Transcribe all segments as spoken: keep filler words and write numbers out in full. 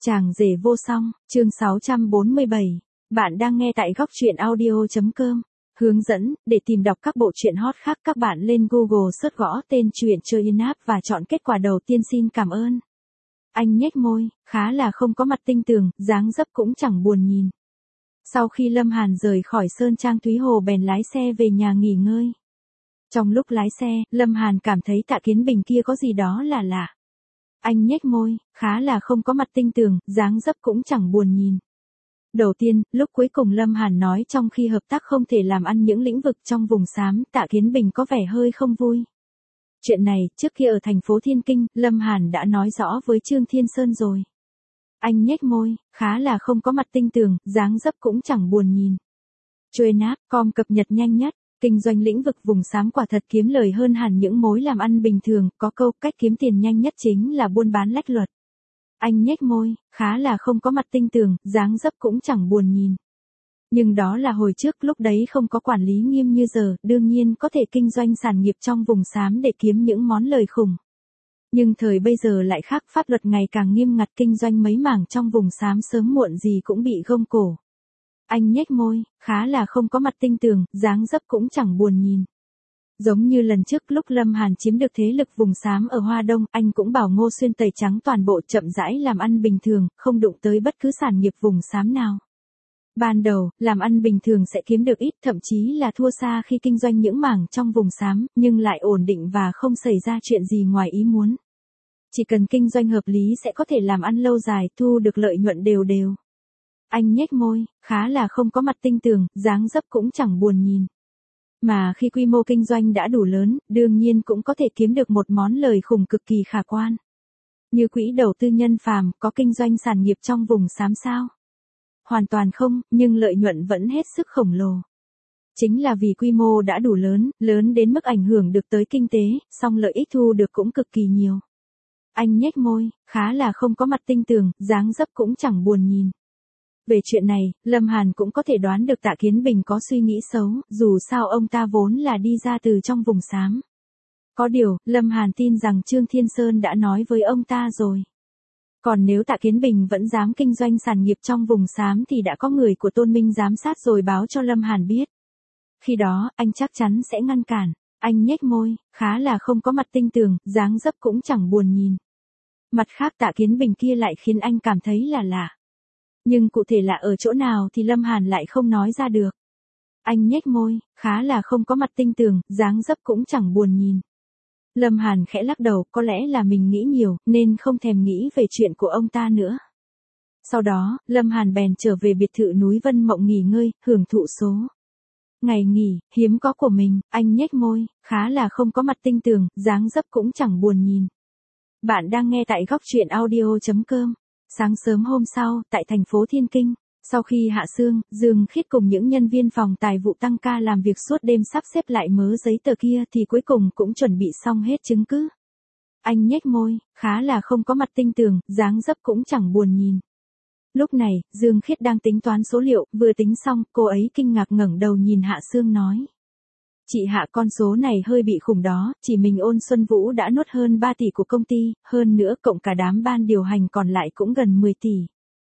Chàng rể vô song, chương sáu trăm bốn mươi bảy. Bạn đang nghe tại góc truyện audio.com. Hướng dẫn, để tìm đọc các bộ truyện hot khác các bạn lên Google search gõ tên truyện chơi in app và chọn kết quả đầu tiên xin cảm ơn. Anh nhếch môi, khá là không có mặt tinh tường, dáng dấp cũng chẳng buồn nhìn. Sau khi Lâm Hàn rời khỏi Sơn Trang Thúy Hồ bèn lái xe về nhà nghỉ ngơi. Trong lúc lái xe, Lâm Hàn cảm thấy Tạ Kiến Bình kia có gì đó là lạ. Anh nhếch môi, khá là không có mặt tinh tường, dáng dấp cũng chẳng buồn nhìn. Đầu tiên, lúc cuối cùng Lâm Hàn nói trong khi hợp tác không thể làm ăn những lĩnh vực trong vùng xám, Tạ Kiến Bình có vẻ hơi không vui. Chuyện này, trước kia ở thành phố Thiên Kinh, Lâm Hàn đã nói rõ với Trương Thiên Sơn rồi. Anh nhếch môi, khá là không có mặt tinh tường, dáng dấp cũng chẳng buồn nhìn. Trôi nát, com cập nhật nhanh nhất. Kinh doanh lĩnh vực vùng xám quả thật kiếm lời hơn hẳn những mối làm ăn bình thường, có câu cách kiếm tiền nhanh nhất chính là buôn bán lách luật. Anh nhếch môi, khá là không có mặt tinh tường, dáng dấp cũng chẳng buồn nhìn. Nhưng đó là hồi trước, lúc đấy không có quản lý nghiêm như giờ, đương nhiên có thể kinh doanh sản nghiệp trong vùng xám để kiếm những món lời khủng. Nhưng thời bây giờ lại khác, pháp luật ngày càng nghiêm ngặt, kinh doanh mấy mảng trong vùng xám sớm muộn gì cũng bị gông cổ. Anh nhếch môi, khá là không có mặt tinh tường, dáng dấp cũng chẳng buồn nhìn. Giống như lần trước lúc Lâm Hàn chiếm được thế lực vùng xám ở Hoa Đông, anh cũng bảo Ngô Xuyên tẩy trắng toàn bộ, chậm rãi làm ăn bình thường, không đụng tới bất cứ sản nghiệp vùng xám nào. Ban đầu, làm ăn bình thường sẽ kiếm được ít, thậm chí là thua xa khi kinh doanh những mảng trong vùng xám, nhưng lại ổn định và không xảy ra chuyện gì ngoài ý muốn. Chỉ cần kinh doanh hợp lý sẽ có thể làm ăn lâu dài, thu được lợi nhuận đều đều. Anh nhếch môi, khá là không có mặt tinh tường, dáng dấp cũng chẳng buồn nhìn. Mà khi quy mô kinh doanh đã đủ lớn, đương nhiên cũng có thể kiếm được một món lời khủng cực kỳ khả quan. Như quỹ đầu tư Nhân Phàm có kinh doanh sản nghiệp trong vùng xám sao? Hoàn toàn không, nhưng lợi nhuận vẫn hết sức khổng lồ. Chính là vì quy mô đã đủ lớn, lớn đến mức ảnh hưởng được tới kinh tế, song lợi ích thu được cũng cực kỳ nhiều. Anh nhếch môi, khá là không có mặt tinh tường, dáng dấp cũng chẳng buồn nhìn. Về chuyện này, Lâm Hàn cũng có thể đoán được Tạ Kiến Bình có suy nghĩ xấu, dù sao ông ta vốn là đi ra từ trong vùng xám. Có điều, Lâm Hàn tin rằng Trương Thiên Sơn đã nói với ông ta rồi. Còn nếu Tạ Kiến Bình vẫn dám kinh doanh sản nghiệp trong vùng xám thì đã có người của Tôn Minh giám sát rồi báo cho Lâm Hàn biết. Khi đó, anh chắc chắn sẽ ngăn cản. Anh nhếch môi, khá là không có mặt tinh tường, dáng dấp cũng chẳng buồn nhìn. Mặt khác Tạ Kiến Bình kia lại khiến anh cảm thấy là lạ. Nhưng cụ thể là ở chỗ nào thì Lâm Hàn lại không nói ra được. Anh nhếch môi, khá là không có mặt tinh tường, dáng dấp cũng chẳng buồn nhìn. Lâm Hàn khẽ lắc đầu, có lẽ là mình nghĩ nhiều, nên không thèm nghĩ về chuyện của ông ta nữa. Sau đó, Lâm Hàn bèn trở về biệt thự núi Vân Mộng nghỉ ngơi, hưởng thụ số ngày nghỉ hiếm có của mình. Anh nhếch môi, khá là không có mặt tinh tường, dáng dấp cũng chẳng buồn nhìn. Bạn đang nghe tại góc truyện audio.com. Sáng sớm hôm sau, tại thành phố Thiên Kinh, sau khi hạ sương, Dương Khiết cùng những nhân viên phòng tài vụ tăng ca làm việc suốt đêm sắp xếp lại mớ giấy tờ kia thì cuối cùng cũng chuẩn bị xong hết chứng cứ. Anh nhếch môi, khá là không có mặt tinh tường, dáng dấp cũng chẳng buồn nhìn. Lúc này, Dương Khiết đang tính toán số liệu, vừa tính xong, cô ấy kinh ngạc ngẩng đầu nhìn Hạ Sương nói. Chị Hạ, con số này hơi bị khủng đó, chỉ mình Ôn Xuân Vũ đã nuốt hơn ba tỷ của công ty, hơn nữa cộng cả đám ban điều hành còn lại cũng gần mười tỷ.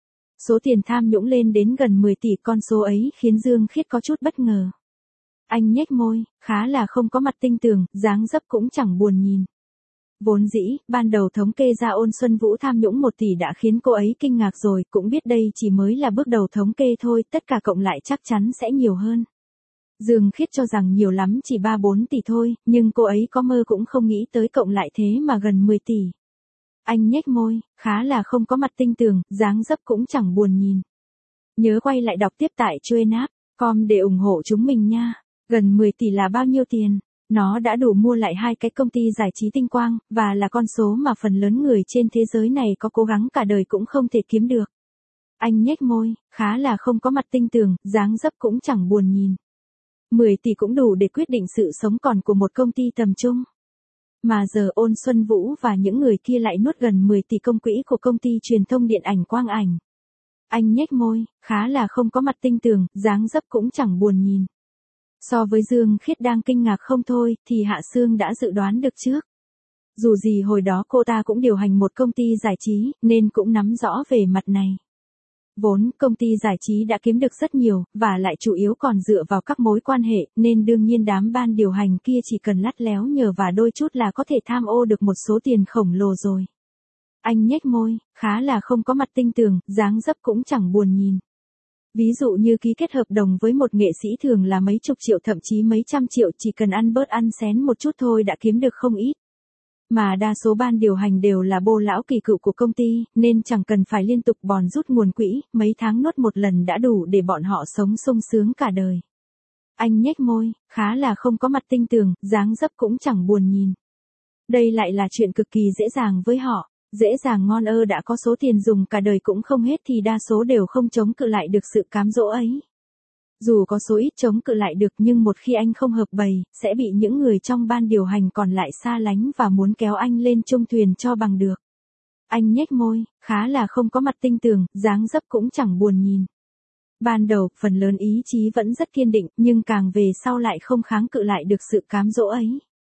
Số tiền tham nhũng lên đến gần mười tỷ, con số ấy khiến Dương Khiết có chút bất ngờ. Anh nhếch môi, khá là không có mặt tinh tường, dáng dấp cũng chẳng buồn nhìn. Vốn dĩ, ban đầu thống kê ra Ôn Xuân Vũ tham nhũng một tỷ đã khiến cô ấy kinh ngạc rồi, cũng biết đây chỉ mới là bước đầu thống kê thôi, tất cả cộng lại chắc chắn sẽ nhiều hơn. Dương Khiết cho rằng nhiều lắm chỉ ba bốn tỷ thôi, nhưng cô ấy có mơ cũng không nghĩ tới cộng lại thế mà gần mười tỷ. Anh nhếch môi, khá là không có mặt tinh tường, dáng dấp cũng chẳng buồn nhìn. Nhớ quay lại đọc tiếp tại truyện app com để ủng hộ chúng mình nha. Gần mười tỷ là bao nhiêu tiền? Nó đã đủ mua lại hai cái công ty giải trí tinh quang, và là con số mà phần lớn người trên thế giới này có cố gắng cả đời cũng không thể kiếm được. Anh nhếch môi, khá là không có mặt tinh tường, dáng dấp cũng chẳng buồn nhìn. mười tỷ cũng đủ để quyết định sự sống còn của một công ty tầm trung. Mà giờ Ôn Xuân Vũ và những người kia lại nuốt gần mười tỷ công quỹ của công ty truyền thông điện ảnh Quang Ảnh. Anh nhếch môi, khá là không có mặt tinh tường, dáng dấp cũng chẳng buồn nhìn. So với Dương Khiết đang kinh ngạc không thôi, thì Hạ Sương đã dự đoán được trước. Dù gì hồi đó cô ta cũng điều hành một công ty giải trí, nên cũng nắm rõ về mặt này. Vốn công ty giải trí đã kiếm được rất nhiều, và lại chủ yếu còn dựa vào các mối quan hệ, nên đương nhiên đám ban điều hành kia chỉ cần lắt léo nhờ và đôi chút là có thể tham ô được một số tiền khổng lồ rồi. Anh nhếch môi, khá là không có mặt tinh tường, dáng dấp cũng chẳng buồn nhìn. Ví dụ như ký kết hợp đồng với một nghệ sĩ thường là mấy chục triệu thậm chí mấy trăm triệu, chỉ cần ăn bớt ăn xén một chút thôi đã kiếm được không ít. Mà đa số ban điều hành đều là bô lão kỳ cựu của công ty, nên chẳng cần phải liên tục bòn rút nguồn quỹ, mấy tháng nốt một lần đã đủ để bọn họ sống sung sướng cả đời. Anh nhếch môi, khá là không có mặt tinh tường, dáng dấp cũng chẳng buồn nhìn. Đây lại là chuyện cực kỳ dễ dàng với họ, dễ dàng ngon ơ đã có số tiền dùng cả đời cũng không hết thì đa số đều không chống cự lại được sự cám dỗ ấy. Dù có số ít chống cự lại được nhưng một khi anh không hợp bầy, sẽ bị những người trong ban điều hành còn lại xa lánh và muốn kéo anh lên chung thuyền cho bằng được. Anh nhếch môi, khá là không có mặt tinh tường, dáng dấp cũng chẳng buồn nhìn. Ban đầu, phần lớn ý chí vẫn rất kiên định, nhưng càng về sau lại không kháng cự lại được sự cám dỗ ấy.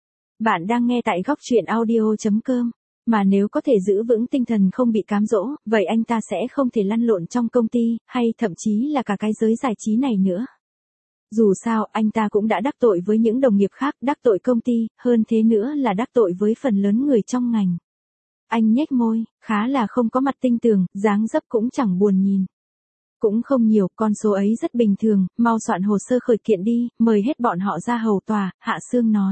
Bạn đang nghe tại góc truyện audio chấm com. Mà nếu có thể giữ vững tinh thần không bị cám dỗ, vậy anh ta sẽ không thể lăn lộn trong công ty, hay thậm chí là cả cái giới giải trí này nữa. Dù sao, anh ta cũng đã đắc tội với những đồng nghiệp khác, đắc tội công ty, hơn thế nữa là đắc tội với phần lớn người trong ngành. Anh nhếch môi, khá là không có mặt tinh tường, dáng dấp cũng chẳng buồn nhìn. Cũng không nhiều, con số ấy rất bình thường, mau soạn hồ sơ khởi kiện đi, mời hết bọn họ ra hầu tòa, Hạ Sương nói.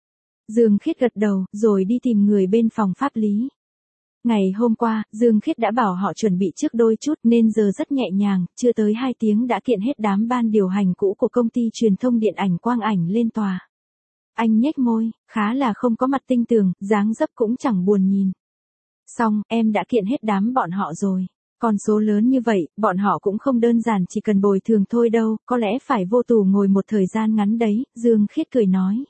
Dương Khiết gật đầu, rồi đi tìm người bên phòng pháp lý. Ngày hôm qua, Dương Khiết đã bảo họ chuẩn bị trước đôi chút nên giờ rất nhẹ nhàng, chưa tới hai tiếng đã kiện hết đám ban điều hành cũ của công ty truyền thông điện ảnh Quang Ảnh lên tòa. Anh nhếch môi, khá là không có mặt tinh tường, dáng dấp cũng chẳng buồn nhìn. Xong, em đã kiện hết đám bọn họ rồi. Con số lớn như vậy, bọn họ cũng không đơn giản chỉ cần bồi thường thôi đâu, có lẽ phải vô tù ngồi một thời gian ngắn đấy, Dương Khiết cười nói.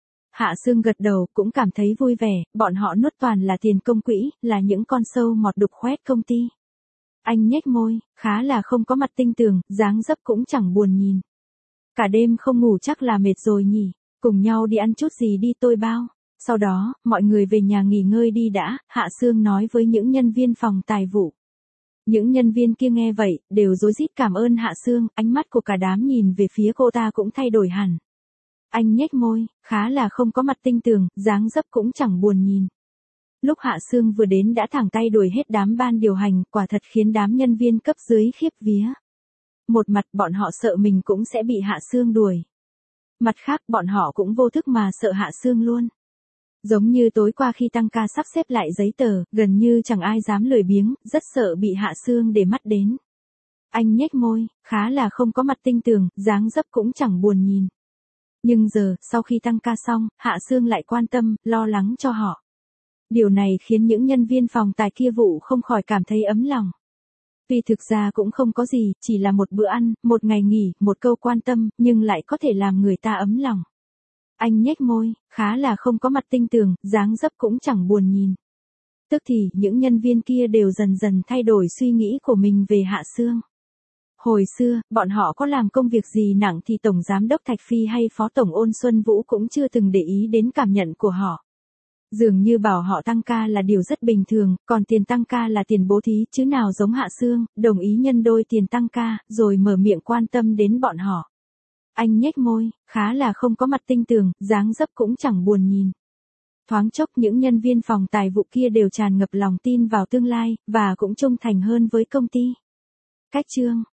Hạ Sương gật đầu, cũng cảm thấy vui vẻ, bọn họ nuốt toàn là tiền công quỹ, là những con sâu mọt đục khoét công ty. Anh nhếch môi, khá là không có mặt tinh tường, dáng dấp cũng chẳng buồn nhìn. Cả đêm không ngủ chắc là mệt rồi nhỉ, cùng nhau đi ăn chút gì đi tôi bao. Sau đó, mọi người về nhà nghỉ ngơi đi đã, Hạ Sương nói với những nhân viên phòng tài vụ. Những nhân viên kia nghe vậy, đều rối rít cảm ơn Hạ Sương, ánh mắt của cả đám nhìn về phía cô ta cũng thay đổi hẳn. Anh nhếch môi, khá là không có mặt tinh tường, dáng dấp cũng chẳng buồn nhìn. Lúc Hạ Sương vừa đến đã thẳng tay đuổi hết đám ban điều hành, quả thật khiến đám nhân viên cấp dưới khiếp vía. Một mặt bọn họ sợ mình cũng sẽ bị Hạ Sương đuổi. Mặt khác bọn họ cũng vô thức mà sợ Hạ Sương luôn. Giống như tối qua khi tăng ca sắp xếp lại giấy tờ, gần như chẳng ai dám lười biếng, rất sợ bị Hạ Sương để mắt đến. Anh nhếch môi, khá là không có mặt tinh tường, dáng dấp cũng chẳng buồn nhìn. Nhưng giờ, sau khi tăng ca xong, Hạ Sương lại quan tâm, lo lắng cho họ. Điều này khiến những nhân viên phòng tài kia vụ không khỏi cảm thấy ấm lòng. Tuy thực ra cũng không có gì, chỉ là một bữa ăn, một ngày nghỉ, một câu quan tâm, nhưng lại có thể làm người ta ấm lòng. Anh nhếch môi, khá là không có mặt tinh tường, dáng dấp cũng chẳng buồn nhìn. Tức thì, những nhân viên kia đều dần dần thay đổi suy nghĩ của mình về Hạ Sương. Hồi xưa, bọn họ có làm công việc gì nặng thì Tổng Giám đốc Thạch Phi hay Phó Tổng Ôn Xuân Vũ cũng chưa từng để ý đến cảm nhận của họ. Dường như bảo họ tăng ca là điều rất bình thường, còn tiền tăng ca là tiền bố thí chứ nào giống Hạ Sương, đồng ý nhân đôi tiền tăng ca, rồi mở miệng quan tâm đến bọn họ. Anh nhếch môi, khá là không có mặt tinh tường, dáng dấp cũng chẳng buồn nhìn. Thoáng chốc những nhân viên phòng tài vụ kia đều tràn ngập lòng tin vào tương lai, và cũng trung thành hơn với công ty. Cách chương